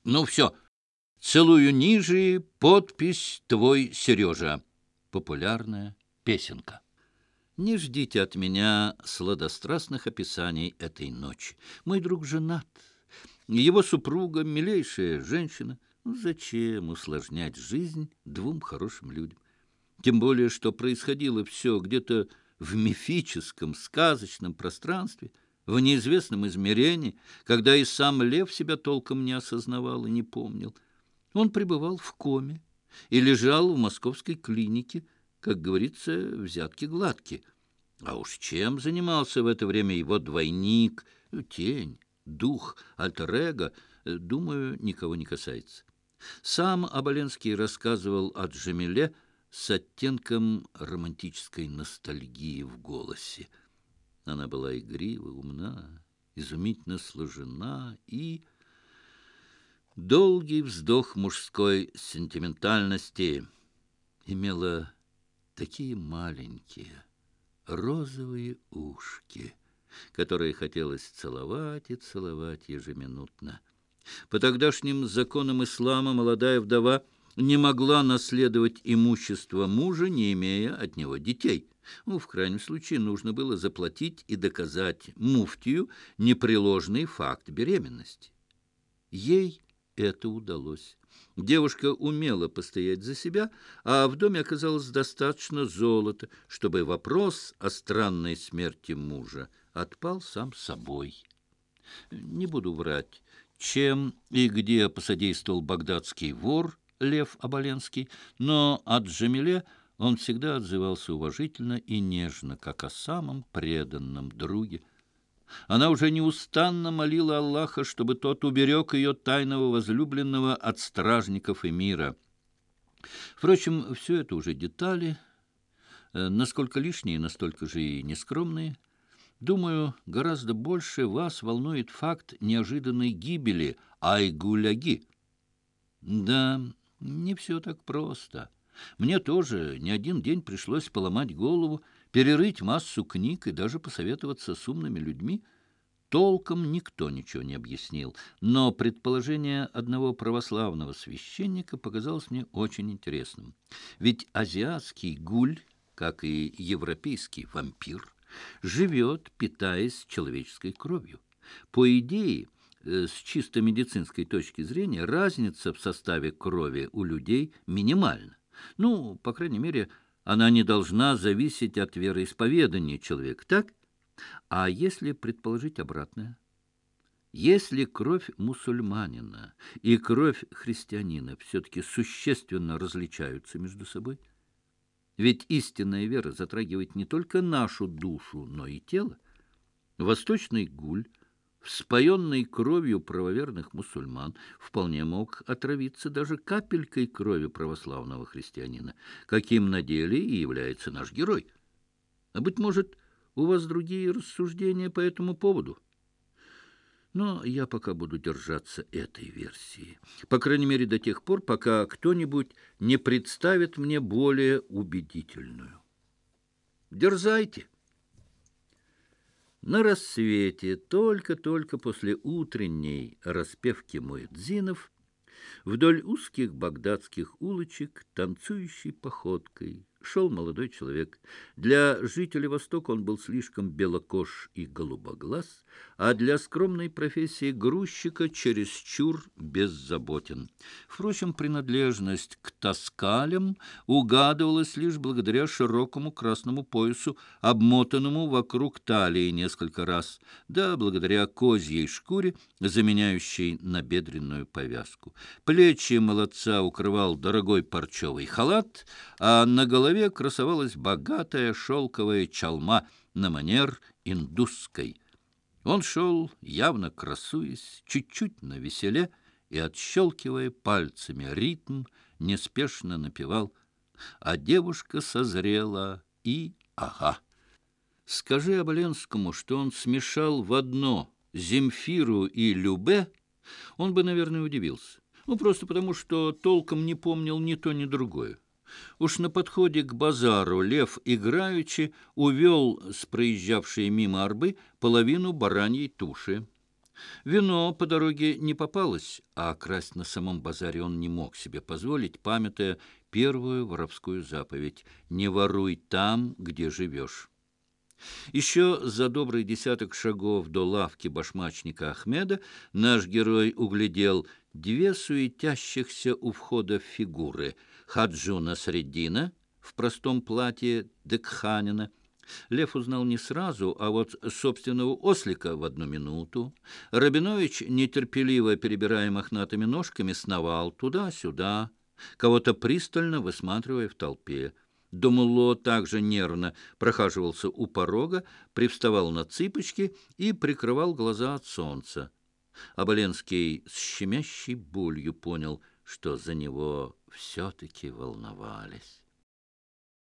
Ну все, целую ниже, подпись «Твой Сережа». Популярная песенка. Не ждите от меня сладострастных описаний этой ночи. Мой друг женат. Его супруга — милейшая женщина. Ну, зачем усложнять жизнь двум хорошим людям? Тем более, что происходило все где-то в мифическом, сказочном пространстве, в неизвестном измерении, когда и сам Лев себя толком не осознавал и не помнил. Он пребывал в коме и лежал в московской клинике, как говорится, взятки гладки. А уж чем занимался в это время его двойник, тень, дух, альтер-эго, думаю, никого не касается. Сам Оболенский рассказывал о Джамиле с оттенком романтической ностальгии в голосе. Она была игрива, умна, изумительно сложена и... Долгий вздох мужской сентиментальности имела такие маленькие розовые ушки, которые хотелось целовать и целовать ежеминутно. По тогдашним законам ислама молодая вдова не могла наследовать имущество мужа, не имея от него детей. Ну, в крайнем случае, нужно было заплатить и доказать муфтию непреложный факт беременности. Ей это удалось. Девушка умела постоять за себя, а в доме оказалось достаточно золота, чтобы вопрос о странной смерти мужа отпал сам собой. Не буду врать, чем и где посодействовал багдадский вор Лев Оболенский, но о Джамиле он всегда отзывался уважительно и нежно, как о самом преданном друге. Она уже неустанно молила Аллаха, чтобы тот уберег ее тайного возлюбленного от стражников и мира. Впрочем, все это уже детали, насколько лишние, настолько же и нескромные. Думаю, гораздо больше вас волнует факт неожиданной гибели Айгуляги. Да, не все так просто. Мне тоже не один день пришлось поломать голову, перерыть массу книг и даже посоветоваться с умными людьми. Толком никто ничего не объяснил, но предположение одного православного священника показалось мне очень интересным. Ведь азиатский гуль, как и европейский вампир, живет, питаясь человеческой кровью. По идее, с чисто медицинской точки зрения, разница в составе крови у людей минимальна. Ну, по крайней мере, она не должна зависеть от вероисповедания человека, так? А если предположить обратное? Если кровь мусульманина и кровь христианина все-таки существенно различаются между собой, ведь истинная вера затрагивает не только нашу душу, но и тело. Восточный гуль, вспоенный кровью правоверных мусульман, вполне мог отравиться даже капелькой крови православного христианина, каким на деле и является наш герой. А, быть может, у вас другие рассуждения по этому поводу? Но я пока буду держаться этой версии. По крайней мере, до тех пор, пока кто-нибудь не представит мне более убедительную. Дерзайте. На рассвете, только-только после утренней распевки муэдзинов, вдоль узких багдадских улочек танцующей походкой шел молодой человек. Для жителей Востока он был слишком белокож и голубоглаз, а для скромной профессии грузчика чересчур беззаботен. Впрочем, принадлежность к таскалям угадывалась лишь благодаря широкому красному поясу, обмотанному вокруг талии несколько раз, да благодаря козьей шкуре, заменяющей набедренную повязку. Плечи молодца укрывал дорогой парчевый халат, а на голове красовалась богатая шелковая чалма на манер индусской. Он шел, явно красуясь, чуть-чуть навеселе, и, отщелкивая пальцами ритм, неспешно напевал. А девушка созрела и ага. Скажи Оболенскому, что он смешал в одно Земфиру и Любе, он бы, наверное, удивился. Ну, просто потому, что толком не помнил ни то, ни другое. Уж на подходе к базару Лев играючи увел с проезжавшей мимо арбы половину бараньей туши. Вино по дороге не попалось, а красть на самом базаре он не мог себе позволить, памятуя первую воровскую заповедь: «Не воруй там, где живешь». Еще за добрый десяток шагов до лавки башмачника Ахмеда наш герой углядел две суетящихся у входа фигуры: Хаджуна Среддина в простом платье декханина. Лев узнал не сразу, а вот собственного ослика в одну минуту. Рабинович, нетерпеливо перебирая мохнатыми ножками, сновал туда-сюда, кого-то пристально высматривая в толпе. Думало также нервно прохаживался у порога, привставал на цыпочки и прикрывал глаза от солнца. Оболенский с щемящей болью понял, что за него все-таки волновались.